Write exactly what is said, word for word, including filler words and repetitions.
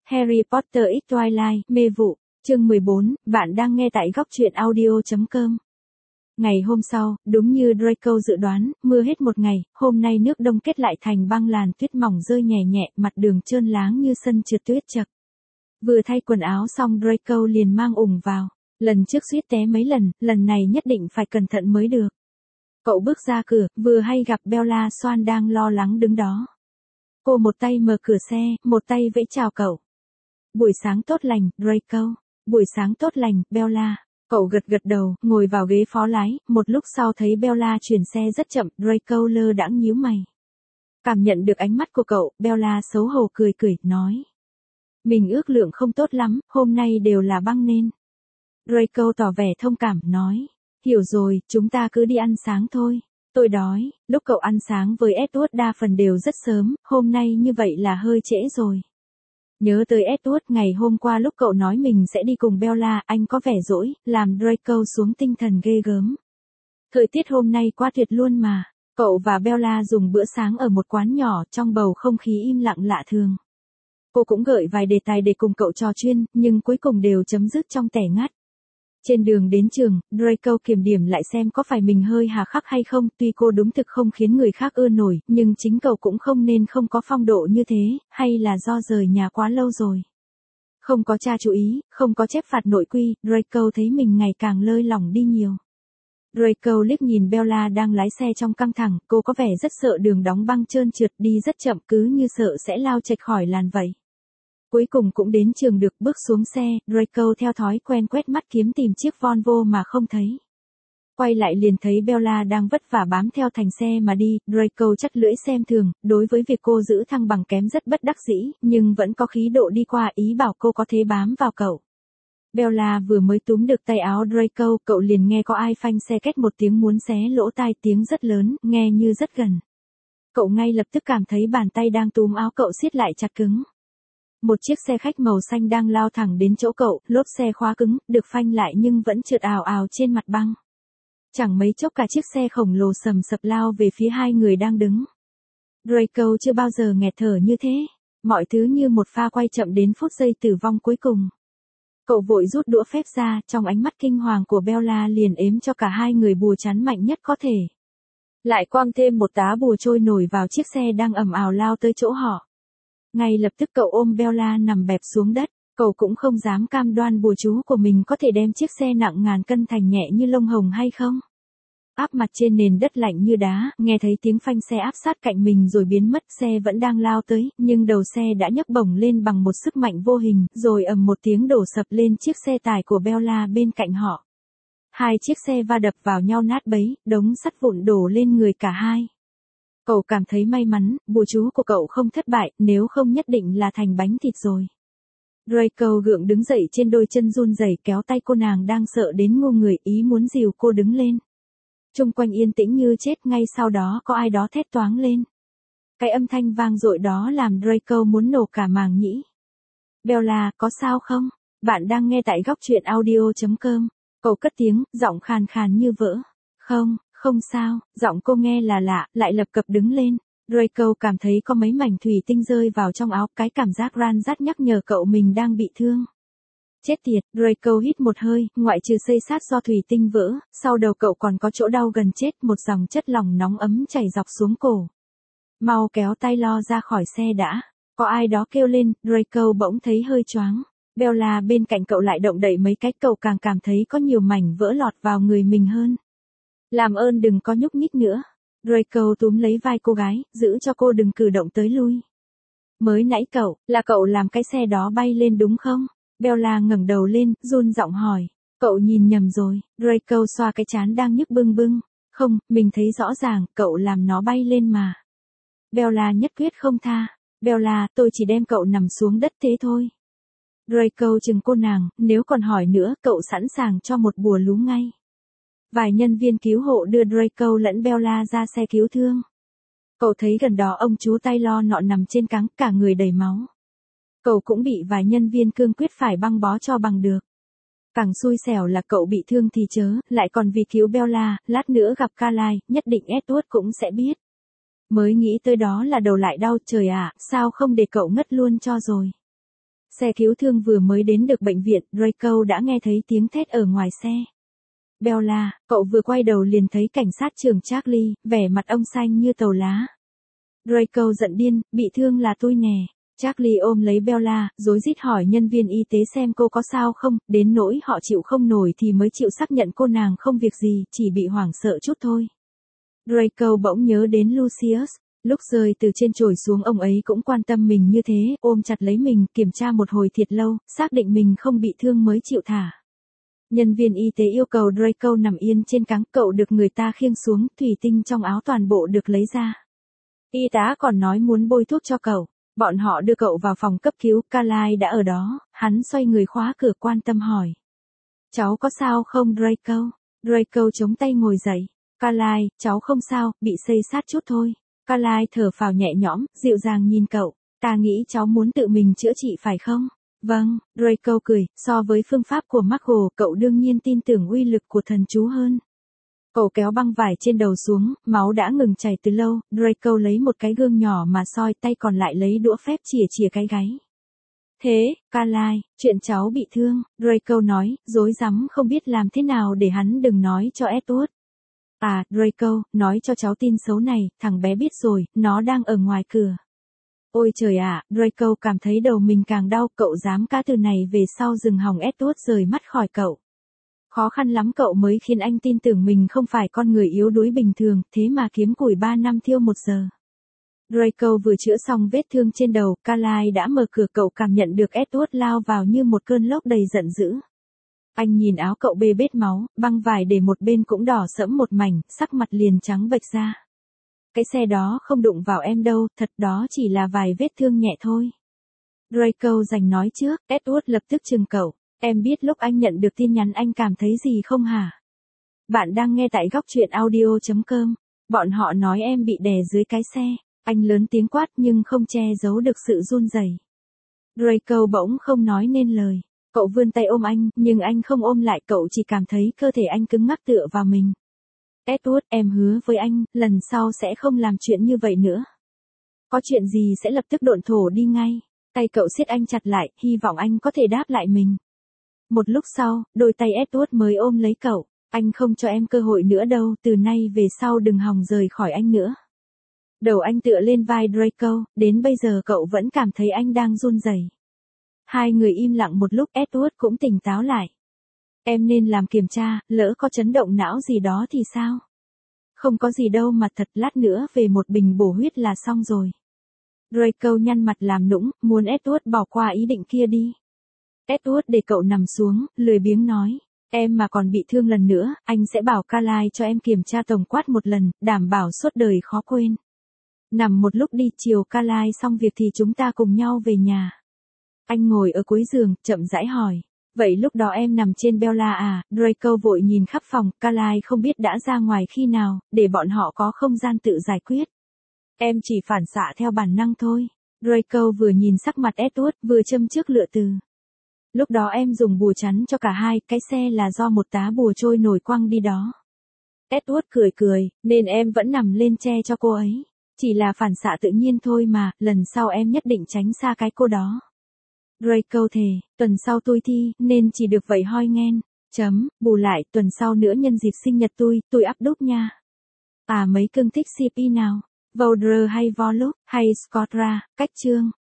Harry Potter X Twilight, mê vụ, chương mười bốn, bạn đang nghe tại góc truyện audio chấm com. Ngày hôm sau, đúng như Draco dự đoán, mưa hết một ngày, hôm nay nước đông kết lại thành băng, làn tuyết mỏng rơi nhẹ nhẹ, mặt đường trơn láng như sân trượt tuyết chật. Vừa thay quần áo xong Draco liền mang ủng vào. Lần trước suýt té mấy lần, lần này nhất định phải cẩn thận mới được. Cậu bước ra cửa, vừa hay gặp Bella Swan đang lo lắng đứng đó. Cô một tay mở cửa xe, một tay vẫy chào cậu. Buổi sáng tốt lành, Draco. Buổi sáng tốt lành, Bella. Cậu gật gật đầu, ngồi vào ghế phó lái, một lúc sau thấy Bella chuyển xe rất chậm, Draco lơ đãng nhíu mày. Cảm nhận được ánh mắt của cậu, Bella xấu hổ cười cười, nói. Mình ước lượng không tốt lắm, hôm nay đều là băng nên. Draco tỏ vẻ thông cảm, nói. Hiểu rồi, chúng ta cứ đi ăn sáng thôi. Tôi đói. Lúc cậu ăn sáng với Edward đa phần đều rất sớm, hôm nay như vậy là hơi trễ rồi. Nhớ tới Edward ngày hôm qua lúc cậu nói mình sẽ đi cùng Bella, anh có vẻ dỗi, làm Draco xuống tinh thần ghê gớm. Thời tiết hôm nay quá tuyệt luôn mà. Cậu và Bella dùng bữa sáng ở một quán nhỏ, trong bầu không khí im lặng lạ thường. Cô cũng gợi vài đề tài để cùng cậu trò chuyện, nhưng cuối cùng đều chấm dứt trong tẻ ngắt. Trên đường đến trường, Draco kiểm điểm lại xem có phải mình hơi hà khắc hay không, tuy cô đúng thực không khiến người khác ưa nổi, nhưng chính cậu cũng không nên không có phong độ như thế, hay là do rời nhà quá lâu rồi. Không có cha chú ý, không có chép phạt nội quy, Draco thấy mình ngày càng lơi lỏng đi nhiều. Draco liếc nhìn Bella đang lái xe trong căng thẳng, cô có vẻ rất sợ đường đóng băng trơn trượt, đi rất chậm, cứ như sợ sẽ lao chệch khỏi làn vậy. Cuối cùng cũng đến trường được, bước xuống xe, Draco theo thói quen quét mắt kiếm tìm chiếc Volvo mà không thấy. Quay lại liền thấy Bella đang vất vả bám theo thành xe mà đi, Draco chắt lưỡi xem thường, đối với việc cô giữ thăng bằng kém rất bất đắc dĩ, nhưng vẫn có khí độ đi qua, ý bảo cô có thế bám vào cậu. Bella vừa mới túm được tay áo Draco, cậu liền nghe có ai phanh xe két một tiếng muốn xé lỗ tai, tiếng rất lớn, nghe như rất gần. Cậu ngay lập tức cảm thấy bàn tay đang túm áo cậu siết lại chặt cứng. Một chiếc xe khách màu xanh đang lao thẳng đến chỗ cậu, lốp xe khóa cứng, được phanh lại nhưng vẫn trượt ào ào trên mặt băng. Chẳng mấy chốc cả chiếc xe khổng lồ sầm sập lao về phía hai người đang đứng. Draco chưa bao giờ nghẹt thở như thế, mọi thứ như một pha quay chậm đến phút giây tử vong cuối cùng. Cậu vội rút đũa phép ra, trong ánh mắt kinh hoàng của Bella liền ếm cho cả hai người bùa chắn mạnh nhất có thể. Lại quăng thêm một tá bùa trôi nổi vào chiếc xe đang ầm ào lao tới chỗ họ. Ngay lập tức cậu ôm Bella nằm bẹp xuống đất, cậu cũng không dám cam đoan bùa chú của mình có thể đem chiếc xe nặng ngàn cân thành nhẹ như lông hồng hay không. Áp mặt trên nền đất lạnh như đá, nghe thấy tiếng phanh xe áp sát cạnh mình rồi biến mất, xe vẫn đang lao tới, nhưng đầu xe đã nhấc bổng lên bằng một sức mạnh vô hình, rồi ầm một tiếng đổ sập lên chiếc xe tải của Bella bên cạnh họ. Hai chiếc xe va đập vào nhau nát bấy, đống sắt vụn đổ lên người cả hai. Cậu cảm thấy may mắn, bùa chú của cậu không thất bại, nếu không nhất định là thành bánh thịt rồi. Draco gượng đứng dậy trên đôi chân run rẩy, kéo tay cô nàng đang sợ đến ngu người, ý muốn dìu cô đứng lên. Chung quanh yên tĩnh như chết, ngay sau đó có ai đó thét toáng lên. Cái âm thanh vang dội đó làm Draco muốn nổ cả màng nhĩ. Bella, có sao không? Bạn đang nghe tại góc truyện audio chấm com. Cậu cất tiếng, giọng khàn khàn như vỡ. Không. Không sao, giọng cô nghe là lạ, lại lập cập đứng lên. Draco cảm thấy có mấy mảnh thủy tinh rơi vào trong áo, cái cảm giác ran rát nhắc nhở cậu mình đang bị thương. Chết tiệt, Draco hít một hơi, ngoại trừ xây sát do thủy tinh vỡ, sau đầu cậu còn có chỗ đau gần chết, một dòng chất lỏng nóng ấm chảy dọc xuống cổ. Mau kéo tay lo ra khỏi xe đã. Có ai đó kêu lên, Draco bỗng thấy hơi choáng. Bella bên cạnh cậu lại động đậy mấy cái, cậu càng cảm thấy có nhiều mảnh vỡ lọt vào người mình hơn. Làm ơn đừng có nhúc nhích nữa. Draco túm lấy vai cô gái, giữ cho cô đừng cử động tới lui. Mới nãy cậu, là cậu làm cái xe đó bay lên đúng không? Bella ngẩng đầu lên, run giọng hỏi. Cậu nhìn nhầm rồi. Draco xoa cái trán đang nhức bưng bưng. Không, mình thấy rõ ràng, cậu làm nó bay lên mà. Bella nhất quyết không tha. Bella, tôi chỉ đem cậu nằm xuống đất thế thôi. Draco chừng cô nàng, nếu còn hỏi nữa, cậu sẵn sàng cho một bùa lú ngay. Vài nhân viên cứu hộ đưa Draco lẫn Bella ra xe cứu thương. Cậu thấy gần đó ông chú Taylor nọ nằm trên cáng, cả người đầy máu. Cậu cũng bị vài nhân viên cương quyết phải băng bó cho bằng được. Càng xui xẻo là cậu bị thương thì chớ, lại còn vì cứu Bella, lát nữa gặp Carly, nhất định Edward cũng sẽ biết. Mới nghĩ tới đó là đầu lại đau, trời ạ, sao không để cậu ngất luôn cho rồi. Xe cứu thương vừa mới đến được bệnh viện, Draco đã nghe thấy tiếng thét ở ngoài xe. Bella, cậu vừa quay đầu liền thấy cảnh sát trưởng Charlie, vẻ mặt ông xanh như tàu lá. Draco giận điên, bị thương là tôi nè. Charlie ôm lấy Bella, rối rít hỏi nhân viên y tế xem cô có sao không, đến nỗi họ chịu không nổi thì mới chịu xác nhận cô nàng không việc gì, chỉ bị hoảng sợ chút thôi. Draco bỗng nhớ đến Lucius, lúc rơi từ trên chổi xuống ông ấy cũng quan tâm mình như thế, ôm chặt lấy mình, kiểm tra một hồi thiệt lâu, xác định mình không bị thương mới chịu thả. Nhân viên y tế yêu cầu Draco nằm yên trên cáng, cậu được người ta khiêng xuống, thủy tinh trong áo toàn bộ được lấy ra. Y tá còn nói muốn bôi thuốc cho cậu. Bọn họ đưa cậu vào phòng cấp cứu, Carly đã ở đó, hắn xoay người khóa cửa quan tâm hỏi. Cháu có sao không Draco? Draco chống tay ngồi dậy. Carly, cháu không sao, bị xây sát chút thôi. Carly thở phào nhẹ nhõm, dịu dàng nhìn cậu. Ta nghĩ cháu muốn tự mình chữa trị phải không? Vâng, Draco cười, so với phương pháp của Marco, cậu đương nhiên tin tưởng uy lực của thần chú hơn. Cậu kéo băng vải trên đầu xuống, máu đã ngừng chảy từ lâu, Draco lấy một cái gương nhỏ mà soi, tay còn lại lấy đũa phép chìa chìa cái gáy. Thế, Carly, chuyện cháu bị thương, Draco nói, rối rắm không biết làm thế nào để hắn đừng nói cho Edward. À, Draco, nói cho cháu tin xấu này, thằng bé biết rồi, nó đang ở ngoài cửa. Ôi trời ạ, à, Draco cảm thấy đầu mình càng đau, cậu dám cá từ này về sau dừng hòng Edward rời mắt khỏi cậu. Khó khăn lắm cậu mới khiến anh tin tưởng mình không phải con người yếu đuối bình thường, thế mà kiếm củi ba năm thiêu một giờ. Draco vừa chữa xong vết thương trên đầu, Carly đã mở cửa, cậu cảm nhận được Edward lao vào như một cơn lốc đầy giận dữ. Anh nhìn áo cậu bê bết máu, băng vải để một bên cũng đỏ sẫm một mảnh, sắc mặt liền trắng bệch ra. Cái xe đó không đụng vào em đâu, thật đó chỉ là vài vết thương nhẹ thôi. Draco giành nói trước, Edward lập tức chừng cậu. Em biết lúc anh nhận được tin nhắn anh cảm thấy gì không hả? Bạn đang nghe tại góc truyện audio chấm com. Bọn họ nói em bị đè dưới cái xe. Anh lớn tiếng quát nhưng không che giấu được sự run rẩy. Draco bỗng không nói nên lời. Cậu vươn tay ôm anh, nhưng anh không ôm lại, cậu chỉ cảm thấy cơ thể anh cứng ngắc tựa vào mình. Edward, em hứa với anh, lần sau sẽ không làm chuyện như vậy nữa. Có chuyện gì sẽ lập tức độn thổ đi ngay. Tay cậu siết anh chặt lại, hy vọng anh có thể đáp lại mình. Một lúc sau, đôi tay Edward mới ôm lấy cậu. Anh không cho em cơ hội nữa đâu, từ nay về sau đừng hòng rời khỏi anh nữa. Đầu anh tựa lên vai Draco, đến bây giờ cậu vẫn cảm thấy anh đang run rẩy. Hai người im lặng một lúc, Edward cũng tỉnh táo lại. Em nên làm kiểm tra, lỡ có chấn động não gì đó thì sao? Không có gì đâu mà thật, lát nữa về một bình bổ huyết là xong rồi. Draco nhăn mặt làm nũng, muốn Edward bỏ qua ý định kia đi. Edward để cậu nằm xuống, lười biếng nói. Em mà còn bị thương lần nữa, anh sẽ bảo Carly cho em kiểm tra tổng quát một lần, đảm bảo suốt đời khó quên. Nằm một lúc đi, chiều Carly xong việc thì chúng ta cùng nhau về nhà. Anh ngồi ở cuối giường, chậm rãi hỏi. Vậy lúc đó em nằm trên Bella à? Draco vội nhìn khắp phòng, Carly không biết đã ra ngoài khi nào, để bọn họ có không gian tự giải quyết. Em chỉ phản xạ theo bản năng thôi. Draco vừa nhìn sắc mặt Edward, vừa châm trước lựa từ. Lúc đó em dùng bùa chắn cho cả hai, cái xe là do một tá bùa trôi nổi quăng đi đó. Edward cười cười, nên em vẫn nằm lên che cho cô ấy. Chỉ là phản xạ tự nhiên thôi mà, lần sau em nhất định tránh xa cái cô đó. Draco thề, tuần sau tôi thi, nên chỉ được vậy hoi nghen. Chấm, bù lại, tuần sau nữa nhân dịp sinh nhật tôi, tôi up đúc nha. À mấy cưng thích xê pê nào? Voudre hay Volux, hay Scotra, cách chương.